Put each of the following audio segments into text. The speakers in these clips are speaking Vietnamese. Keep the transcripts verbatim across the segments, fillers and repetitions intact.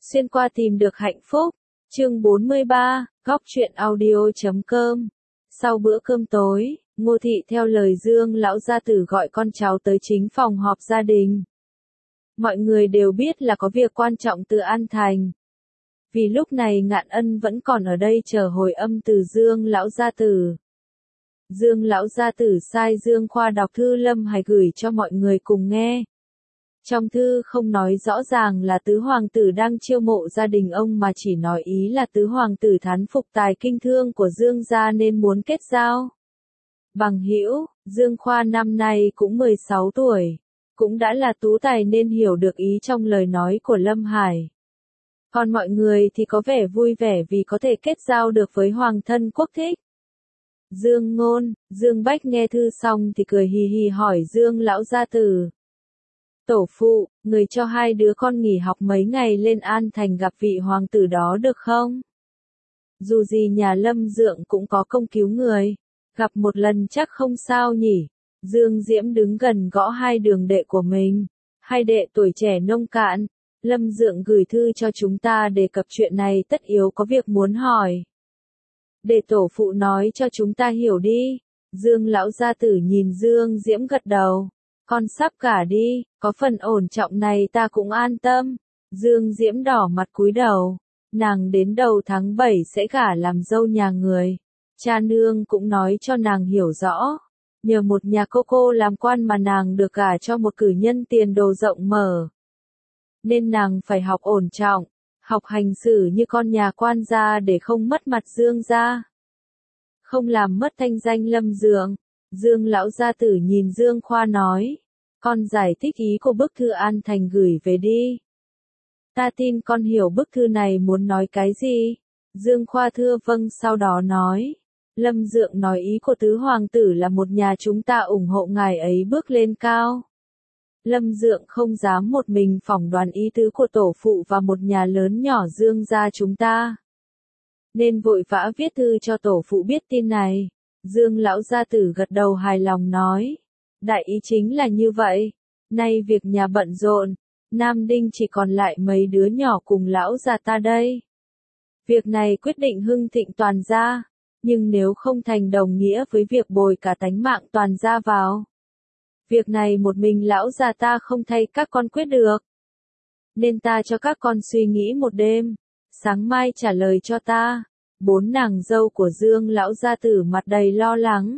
Xuyên qua tìm được hạnh phúc. Chương bốn mươi ba, góc truyện audio chấm com. Sau bữa cơm tối, Ngô Thị theo lời Dương lão gia tử gọi con cháu tới chính phòng họp gia đình. Mọi người đều biết là có việc quan trọng từ An Thành. Vì lúc này Ngạn Ân vẫn còn ở đây chờ hồi âm từ Dương lão gia tử. Dương lão gia tử sai Dương Khoa đọc thư Lâm Hải gửi cho mọi người cùng nghe. Trong thư không nói rõ ràng là tứ hoàng tử đang chiêu mộ gia đình ông mà chỉ nói ý là tứ hoàng tử thán phục tài kinh thương của Dương gia nên muốn kết giao. Bằng hữu, Dương Khoa năm nay cũng mười sáu tuổi, cũng đã là tú tài nên hiểu được ý trong lời nói của Lâm Hải. Còn mọi người thì có vẻ vui vẻ vì có thể kết giao được với hoàng thân quốc thích. Dương Ngôn, Dương Bách nghe thư xong thì cười hì hì hỏi Dương lão gia tử. Tổ phụ, người cho hai đứa con nghỉ học mấy ngày lên An Thành gặp vị hoàng tử đó được không? Dù gì nhà Lâm Dượng cũng có công cứu người, gặp một lần chắc không sao nhỉ. Dương Diễm đứng gần gõ hai đường đệ của mình. Hai đệ tuổi trẻ nông cạn, Lâm Dượng gửi thư cho chúng ta đề cập chuyện này tất yếu có việc muốn hỏi. Để tổ phụ nói cho chúng ta hiểu đi. Dương lão gia tử nhìn Dương Diễm gật đầu. Con sắp gả đi, có phần ổn trọng này ta cũng an tâm. Dương Diễm đỏ mặt cúi đầu. Nàng đến đầu tháng bảy sẽ gả làm dâu nhà người. Cha nương cũng nói cho nàng hiểu rõ. Nhờ một nhà cô cô làm quan mà nàng được gả cho một cử nhân tiền đồ rộng mở. Nên nàng phải học ổn trọng, học hành xử như con nhà quan gia để không mất mặt Dương gia. Không làm mất thanh danh Lâm Dượng. Dương lão gia tử nhìn Dương Khoa nói. Con giải thích ý của bức thư An Thành gửi về đi. Ta tin con hiểu bức thư này muốn nói cái gì. Dương Khoa thưa vâng sau đó nói. Lâm Dượng nói ý của tứ hoàng tử là một nhà chúng ta ủng hộ ngài ấy bước lên cao. Lâm Dượng không dám một mình phỏng đoán ý tứ của tổ phụ và một nhà lớn nhỏ Dương gia chúng ta. Nên vội vã viết thư cho tổ phụ biết tin này. Dương lão gia tử gật đầu hài lòng nói. Đại ý chính là như vậy. Nay việc nhà bận rộn, Nam Đinh chỉ còn lại mấy đứa nhỏ cùng lão già ta đây. Việc này quyết định hưng thịnh toàn gia, nhưng nếu không thành đồng nghĩa với việc bồi cả tánh mạng toàn gia vào. Việc này một mình lão già ta không thay các con quyết được. Nên ta cho các con suy nghĩ một đêm, sáng mai trả lời cho ta. Bốn nàng dâu của Dương lão gia tử mặt đầy lo lắng.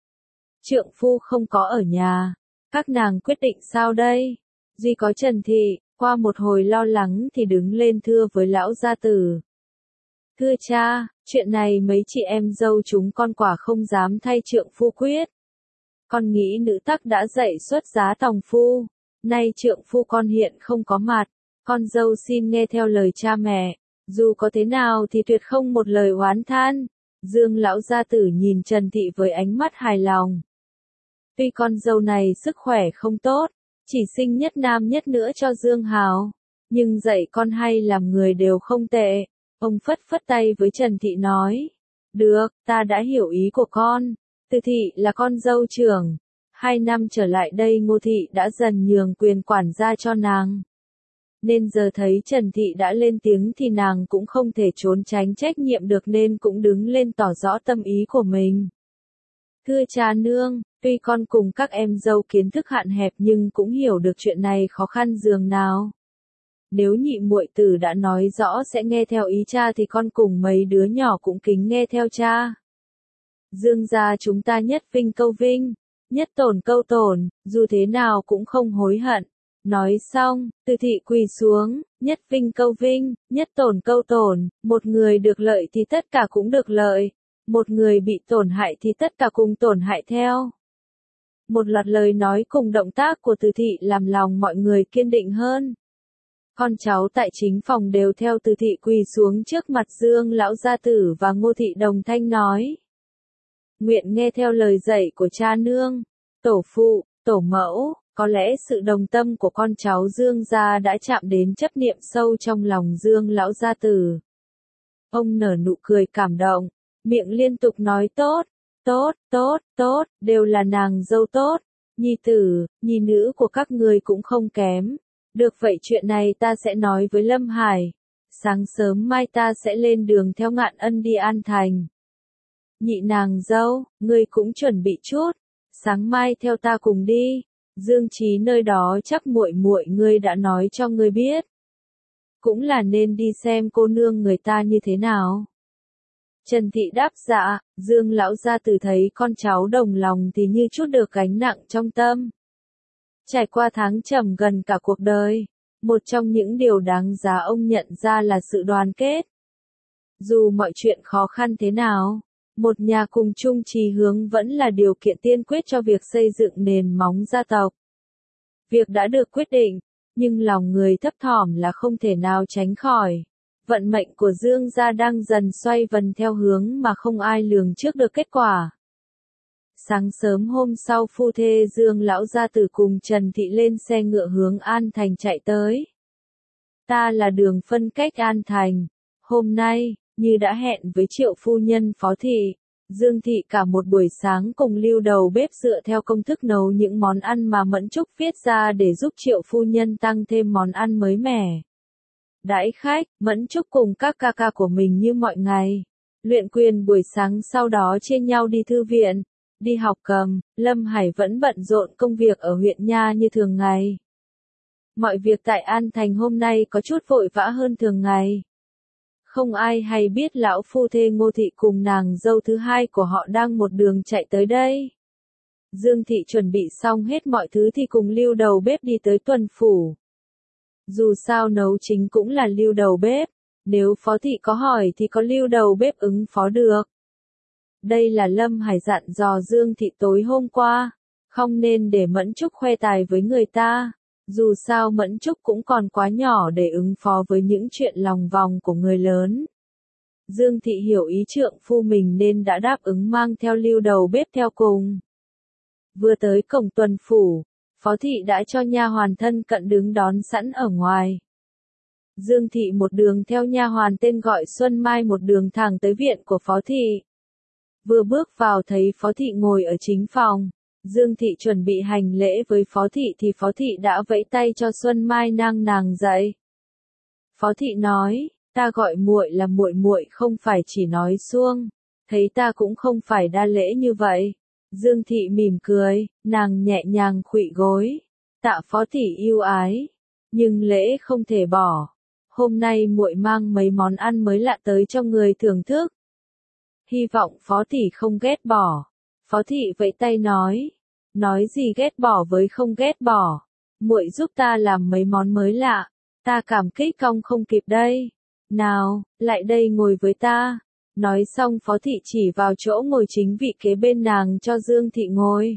Trượng phu không có ở nhà, các nàng quyết định sao đây? Duy có Trần Thị, qua một hồi lo lắng thì đứng lên thưa với lão gia tử. Thưa cha, chuyện này mấy chị em dâu chúng con quả không dám thay trượng phu quyết. Con nghĩ nữ tắc đã dậy xuất giá tòng phu, nay trượng phu con hiện không có mặt, con dâu xin nghe theo lời cha mẹ, dù có thế nào thì tuyệt không một lời oán than. Dương lão gia tử nhìn Trần Thị với ánh mắt hài lòng. Tuy con dâu này sức khỏe không tốt, chỉ sinh nhất nam nhất nữ cho Dương Hào, nhưng dạy con hay làm người đều không tệ. Ông phất phất tay với Trần Thị nói. Được, ta đã hiểu ý của con. Từ Thị là con dâu trưởng. Hai năm trở lại đây Ngô Thị đã dần nhường quyền quản gia cho nàng. Nên giờ thấy Trần Thị đã lên tiếng thì nàng cũng không thể trốn tránh trách nhiệm được nên cũng đứng lên tỏ rõ tâm ý của mình. Thưa cha nương, tuy con cùng các em dâu kiến thức hạn hẹp nhưng cũng hiểu được chuyện này khó khăn dường nào. Nếu nhị muội tử đã nói rõ sẽ nghe theo ý cha thì con cùng mấy đứa nhỏ cũng kính nghe theo cha. Dương gia chúng ta nhất vinh câu vinh, nhất tổn câu tổn, dù thế nào cũng không hối hận. Nói xong, Từ Thị quỳ xuống, nhất vinh câu vinh, nhất tổn câu tổn, một người được lợi thì tất cả cũng được lợi, một người bị tổn hại thì tất cả cùng tổn hại theo. Một loạt lời nói cùng động tác của Từ Thị làm lòng mọi người kiên định hơn. Con cháu tại chính phòng đều theo Từ Thị quỳ xuống trước mặt Dương lão gia tử và Ngô Thị đồng thanh nói. Nguyện nghe theo lời dạy của cha nương, tổ phụ, tổ mẫu. Có lẽ sự đồng tâm của con cháu Dương gia đã chạm đến chấp niệm sâu trong lòng Dương lão gia tử. Ông nở nụ cười cảm động, miệng liên tục nói tốt, tốt, tốt, tốt, đều là nàng dâu tốt, nhi tử, nhi nữ của các người cũng không kém. Được vậy chuyện này ta sẽ nói với Lâm Hải, Sáng sớm mai ta sẽ lên đường theo Ngạn Ân đi An Thành. Nhị nàng dâu, ngươi cũng chuẩn bị chút, sáng mai theo ta cùng đi. Dương Chí nơi đó chắc muội muội ngươi đã nói cho ngươi biết. Cũng là nên đi xem cô nương người ta như thế nào. Trần Thị đáp dạ, Dương lão gia tử thấy con cháu đồng lòng thì như chút được gánh nặng trong tâm. Trải qua tháng trầm gần cả cuộc đời, một trong những điều đáng giá ông nhận ra là sự đoàn kết. Dù mọi chuyện khó khăn thế nào, một nhà cùng chung chí hướng vẫn là điều kiện tiên quyết cho việc xây dựng nền móng gia tộc. Việc đã được quyết định, nhưng lòng người thấp thỏm là không thể nào tránh khỏi. Vận mệnh của Dương gia đang dần xoay vần theo hướng mà không ai lường trước được kết quả. Sáng sớm hôm sau phu thê Dương lão gia tử cùng Trần Thị lên xe ngựa hướng An Thành chạy tới. Ta là đường phân cách An Thành. Hôm nay, như đã hẹn với Triệu phu nhân Phó Thị, Dương Thị cả một buổi sáng cùng lưu đầu bếp dựa theo công thức nấu những món ăn mà Mẫn Trúc viết ra để giúp Triệu phu nhân tăng thêm món ăn mới mẻ. Đãi khách, Mẫn Trúc cùng các ca ca của mình như mọi ngày. Luyện quyền buổi sáng sau đó chia nhau đi thư viện, đi học cầm, Lâm Hải vẫn bận rộn công việc ở huyện Nha như thường ngày. Mọi việc tại An Thành hôm nay có chút vội vã hơn thường ngày. Không ai hay biết lão phu thê Ngô Thị cùng nàng dâu thứ hai của họ đang một đường chạy tới đây. Dương Thị chuẩn bị xong hết mọi thứ thì cùng lưu đầu bếp đi tới tuần phủ. Dù sao nấu chính cũng là lưu đầu bếp, nếu Phó Thị có hỏi thì có lưu đầu bếp ứng phó được. Đây là Lâm Hải dặn dò Dương Thị tối hôm qua, không nên để Mẫn Trúc khoe tài với người ta. Dù sao Mẫn Trúc cũng còn quá nhỏ để ứng phó với những chuyện lòng vòng của người lớn. Dương Thị hiểu ý trượng phu mình nên đã đáp ứng mang theo lưu đầu bếp theo cùng. Vừa tới cổng tuần phủ, Phó Thị đã cho nha hoàn thân cận đứng đón sẵn ở ngoài. Dương Thị một đường theo nha hoàn tên gọi Xuân Mai một đường thẳng tới viện của Phó Thị. Vừa bước vào thấy Phó Thị ngồi ở chính phòng. Dương Thị chuẩn bị hành lễ với Phó Thị thì Phó Thị đã vẫy tay cho Xuân Mai nang nàng dậy. Phó Thị nói, ta gọi muội là muội muội không phải chỉ nói suông, thấy ta cũng không phải đa lễ như vậy. Dương Thị mỉm cười, nàng nhẹ nhàng khuỵu gối, tạ Phó Thị yêu ái, nhưng lễ không thể bỏ. Hôm nay muội mang mấy món ăn mới lạ tới cho người thưởng thức. Hy vọng Phó Thị không ghét bỏ. Phó Thị vẫy tay nói, nói gì ghét bỏ với không ghét bỏ, muội giúp ta làm mấy món mới lạ, ta cảm kích cong không kịp đây. Nào, lại đây ngồi với ta. Nói xong Phó Thị chỉ vào chỗ ngồi chính vị kế bên nàng cho Dương Thị ngồi.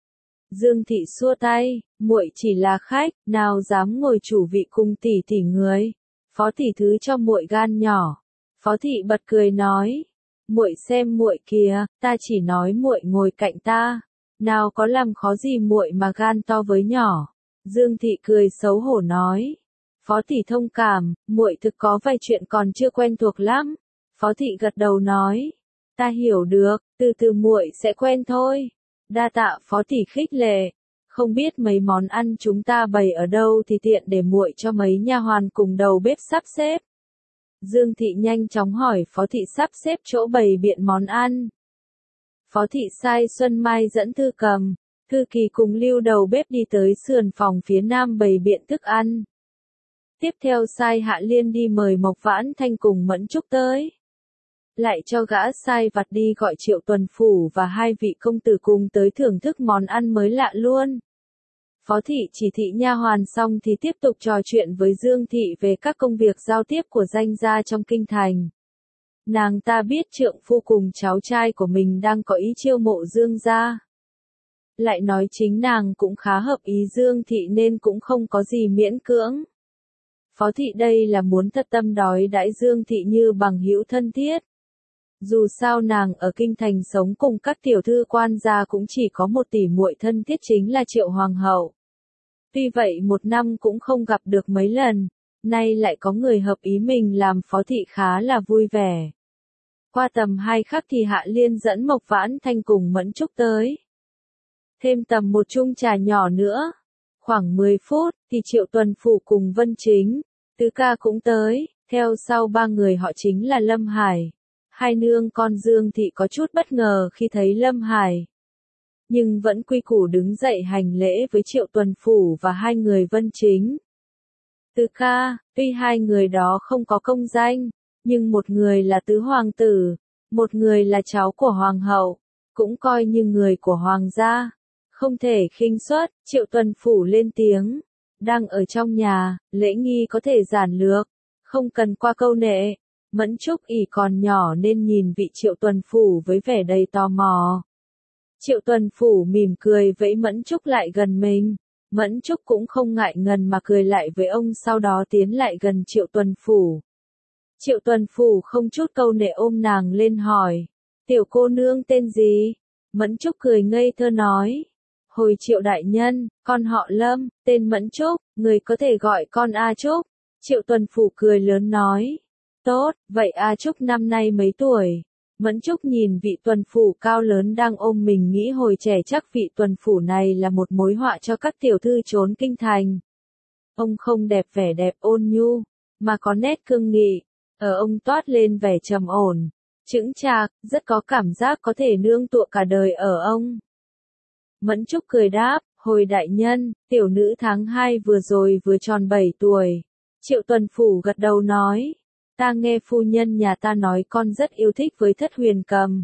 Dương Thị xua tay, muội chỉ là khách, nào dám ngồi chủ vị cùng tỷ tỷ người. Phó Thị thứ cho muội gan nhỏ. Phó Thị bật cười nói, muội xem muội kìa, ta chỉ nói muội ngồi cạnh ta, nào có làm khó gì muội mà gan to với nhỏ. Dương Thị cười xấu hổ nói, Phó Thị thông cảm, muội thực có vài chuyện còn chưa quen thuộc lắm. Phó Thị gật đầu nói, ta hiểu được, từ từ muội sẽ quen thôi. Đa tạ Phó Thị khích lệ, không biết mấy món ăn chúng ta bày ở đâu thì tiện để muội cho mấy nha hoàn cùng đầu bếp sắp xếp. Dương Thị nhanh chóng hỏi Phó Thị sắp xếp chỗ bày biện món ăn. Phó Thị sai Xuân Mai dẫn Thư Cầm, Thư Kỳ cùng lưu đầu bếp đi tới sườn phòng phía nam bày biện thức ăn. Tiếp theo sai Hạ Liên đi mời Mộc Vãn Thanh cùng Mẫn Trúc tới. Lại cho gã sai vặt đi gọi Triệu Tuần Phủ và hai vị công tử cùng tới thưởng thức món ăn mới lạ luôn. Phó Thị chỉ thị nha hoàn xong thì tiếp tục trò chuyện với Dương Thị về các công việc giao tiếp của danh gia trong kinh thành. Nàng ta biết trượng phu cùng cháu trai của mình đang có ý chiêu mộ Dương gia. Lại nói chính nàng cũng khá hợp ý Dương Thị nên cũng không có gì miễn cưỡng. Phó Thị đây là muốn thật tâm đói đãi Dương Thị như bằng hữu thân thiết. Dù sao nàng ở kinh thành sống cùng các tiểu thư quan gia cũng chỉ có một tỷ muội thân thiết chính là Triệu Hoàng hậu. Tuy vậy một năm cũng không gặp được mấy lần, nay lại có người hợp ý mình làm Phó Thị khá là vui vẻ. Qua tầm hai khắc thì Hạ Liên dẫn Mộc Vãn Thanh cùng Mẫn Trúc tới. Thêm tầm một chung trà nhỏ nữa. Khoảng mười phút thì Triệu Tuần Phủ cùng Vân Chính, Tứ Ca cũng tới. Theo sau ba người họ chính là Lâm Hải. Hai nương con Dương Thị có chút bất ngờ khi thấy Lâm Hải. Nhưng vẫn quy củ đứng dậy hành lễ với Triệu Tuần Phủ và hai người Vân Chính. Tứ ca, tuy hai người đó không có công danh, nhưng một người là tứ hoàng tử, một người là cháu của hoàng hậu, cũng coi như người của hoàng gia. Không thể khinh suất, Triệu Tuần Phủ lên tiếng. Đang ở trong nhà, lễ nghi có thể giản lược, không cần qua câu nệ. Mẫn Trúc ỷ còn nhỏ nên nhìn vị Triệu Tuần Phủ với vẻ đầy tò mò. Triệu Tuần Phủ mỉm cười vẫy Mẫn Trúc lại gần mình. Mẫn Trúc cũng không ngại ngần mà cười lại với ông, sau đó tiến lại gần Triệu Tuần Phủ. Triệu Tuần Phủ không chút câu nệ ôm nàng lên hỏi. Tiểu cô nương tên gì? Mẫn Trúc cười ngây thơ nói. Hồi Triệu đại nhân, con họ Lâm, tên Mẫn Trúc, người có thể gọi con A Trúc. Triệu Tuần Phủ cười lớn nói. Tốt, vậy A Trúc năm nay mấy tuổi? Mẫn Trúc nhìn vị Tuần Phủ cao lớn đang ôm mình nghĩ hồi trẻ chắc vị Tuần Phủ này là một mối họa cho các tiểu thư trốn kinh thành. Ông không đẹp vẻ đẹp ôn nhu, mà có nét cương nghị, ở ông toát lên vẻ trầm ổn, chững chạc, rất có cảm giác có thể nương tựa cả đời ở ông. Mẫn Trúc cười đáp, hồi đại nhân, tiểu nữ tháng hai vừa rồi vừa tròn bảy tuổi. Triệu Tuần Phủ gật đầu nói. Ta nghe phu nhân nhà ta nói con rất yêu thích với thất huyền cầm.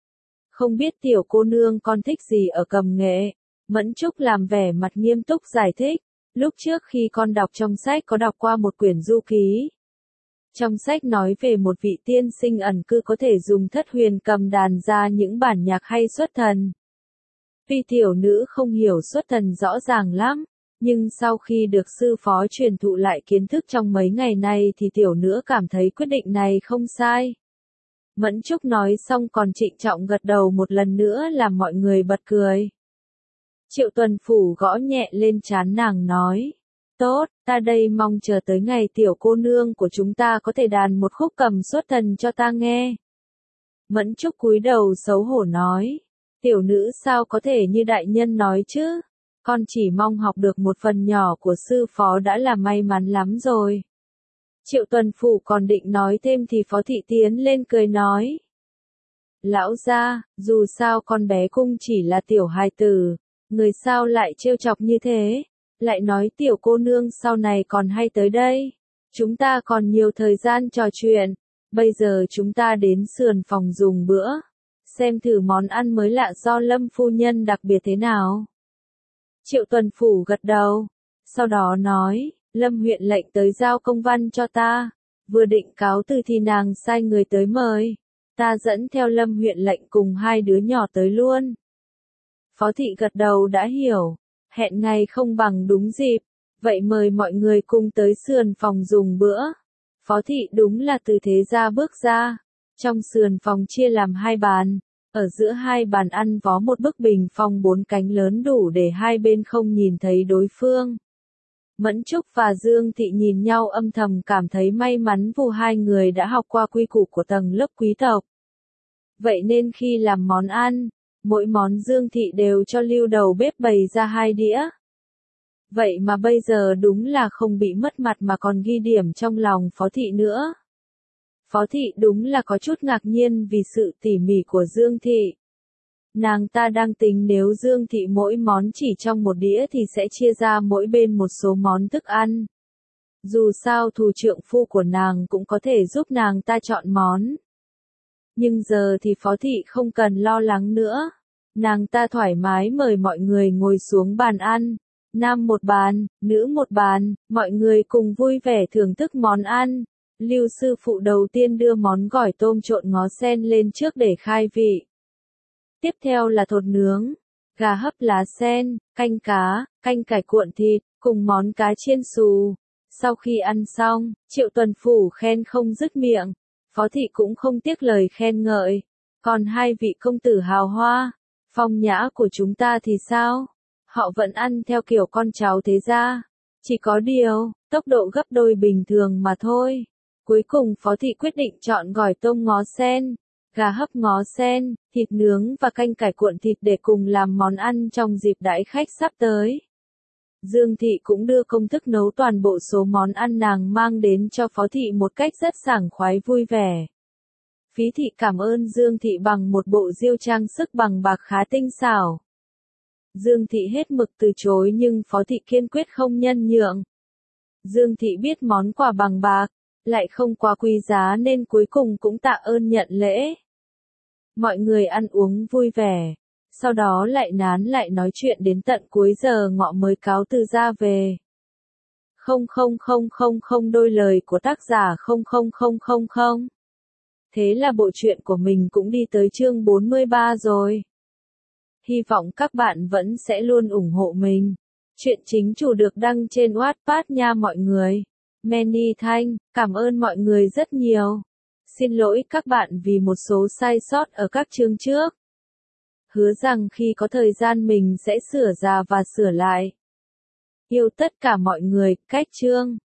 Không biết tiểu cô nương con thích gì ở cầm nghệ? Mẫn Trúc làm vẻ mặt nghiêm túc giải thích. Lúc trước khi con đọc trong sách có đọc qua một quyển du ký. Trong sách nói về một vị tiên sinh ẩn cư có thể dùng thất huyền cầm đàn ra những bản nhạc hay xuất thần. Tuy tiểu nữ không hiểu xuất thần rõ ràng lắm, nhưng sau khi được sư phó truyền thụ lại kiến thức trong mấy ngày nay thì tiểu nữ cảm thấy quyết định này không sai. Mẫn Trúc nói xong còn trịnh trọng gật đầu một lần nữa làm mọi người bật cười. Triệu Tuần Phủ gõ nhẹ lên trán nàng nói. Tốt, ta đây mong chờ tới ngày tiểu cô nương của chúng ta có thể đàn một khúc cầm xuất thần cho ta nghe. Mẫn Trúc cúi đầu xấu hổ nói. Tiểu nữ sao có thể như đại nhân nói chứ? Con chỉ mong học được một phần nhỏ của sư phó đã là may mắn lắm rồi. Triệu Tuần Phủ còn định nói thêm thì Phó Thị tiến lên cười nói. Lão gia, dù sao con bé cung chỉ là tiểu hài tử, người sao lại trêu chọc như thế? Lại nói tiểu cô nương sau này còn hay tới đây. Chúng ta còn nhiều thời gian trò chuyện. Bây giờ chúng ta đến sườn phòng dùng bữa. Xem thử món ăn mới lạ do Lâm phu nhân đặc biệt thế nào. Triệu Tuần Phủ gật đầu. Sau đó nói, Lâm huyện lệnh tới giao công văn cho ta. Vừa định cáo từ thì nàng sai người tới mời. Ta dẫn theo Lâm huyện lệnh cùng hai đứa nhỏ tới luôn. Phó Thị gật đầu đã hiểu. Hẹn ngày không bằng đúng dịp. Vậy mời mọi người cùng tới sườn phòng dùng bữa. Phó Thị đúng là từ thế gia bước ra. Trong sườn phòng chia làm hai bàn. Ở giữa hai bàn ăn vó một bức bình phong bốn cánh lớn đủ để hai bên không nhìn thấy đối phương. Mẫn Trúc và Dương Thị nhìn nhau âm thầm cảm thấy may mắn vì hai người đã học qua quy củ của tầng lớp quý tộc. Vậy nên khi làm món ăn, mỗi món Dương Thị đều cho lưu đầu bếp bày ra hai đĩa. Vậy mà bây giờ đúng là không bị mất mặt mà còn ghi điểm trong lòng Phó Thị nữa. Phó Thị đúng là có chút ngạc nhiên vì sự tỉ mỉ của Dương Thị. Nàng ta đang tính nếu Dương Thị mỗi món chỉ trong một đĩa thì sẽ chia ra mỗi bên một số món thức ăn. Dù sao thủ trượng phu của nàng cũng có thể giúp nàng ta chọn món. Nhưng giờ thì Phó Thị không cần lo lắng nữa. Nàng ta thoải mái mời mọi người ngồi xuống bàn ăn. Nam một bàn, nữ một bàn, mọi người cùng vui vẻ thưởng thức món ăn. Lưu sư phụ đầu tiên đưa món gỏi tôm trộn ngó sen lên trước để khai vị. Tiếp theo là thột nướng, gà hấp lá sen, canh cá, canh cải cuộn thịt, cùng món cá chiên xù. Sau khi ăn xong, Triệu Tuần Phủ khen không dứt miệng. Phó Thị cũng không tiếc lời khen ngợi. Còn hai vị công tử hào hoa, phong nhã của chúng ta thì sao? Họ vẫn ăn theo kiểu con cháu thế gia. Chỉ có điều, tốc độ gấp đôi bình thường mà thôi. Cuối cùng Phó Thị quyết định chọn gỏi tôm ngó sen, gà hấp ngó sen, thịt nướng và canh cải cuộn thịt để cùng làm món ăn trong dịp đãi khách sắp tới. Dương Thị cũng đưa công thức nấu toàn bộ số món ăn nàng mang đến cho Phó Thị một cách rất sảng khoái vui vẻ. Phí Thị cảm ơn Dương Thị bằng một bộ diêu trang sức bằng bạc khá tinh xảo. Dương Thị hết mực từ chối nhưng Phó Thị kiên quyết không nhân nhượng. Dương Thị biết món quà bằng bạc, lại không quá quý giá nên cuối cùng cũng tạ ơn nhận lễ. Mọi người ăn uống vui vẻ, sau đó lại nán lại nói chuyện đến tận cuối giờ ngọ mới cáo từ ra về. Không không không không không đôi lời của tác giả không không không không không. Thế là bộ truyện của mình cũng đi tới chương bốn mươi ba rồi. Hy vọng các bạn vẫn sẽ luôn ủng hộ mình. Chuyện chính chủ được đăng trên Wattpad nha mọi người. Many thanks, cảm ơn mọi người rất nhiều. Xin lỗi các bạn vì một số sai sót ở các chương trước. Hứa rằng khi có thời gian mình sẽ sửa ra và sửa lại. Yêu tất cả mọi người, cách chương.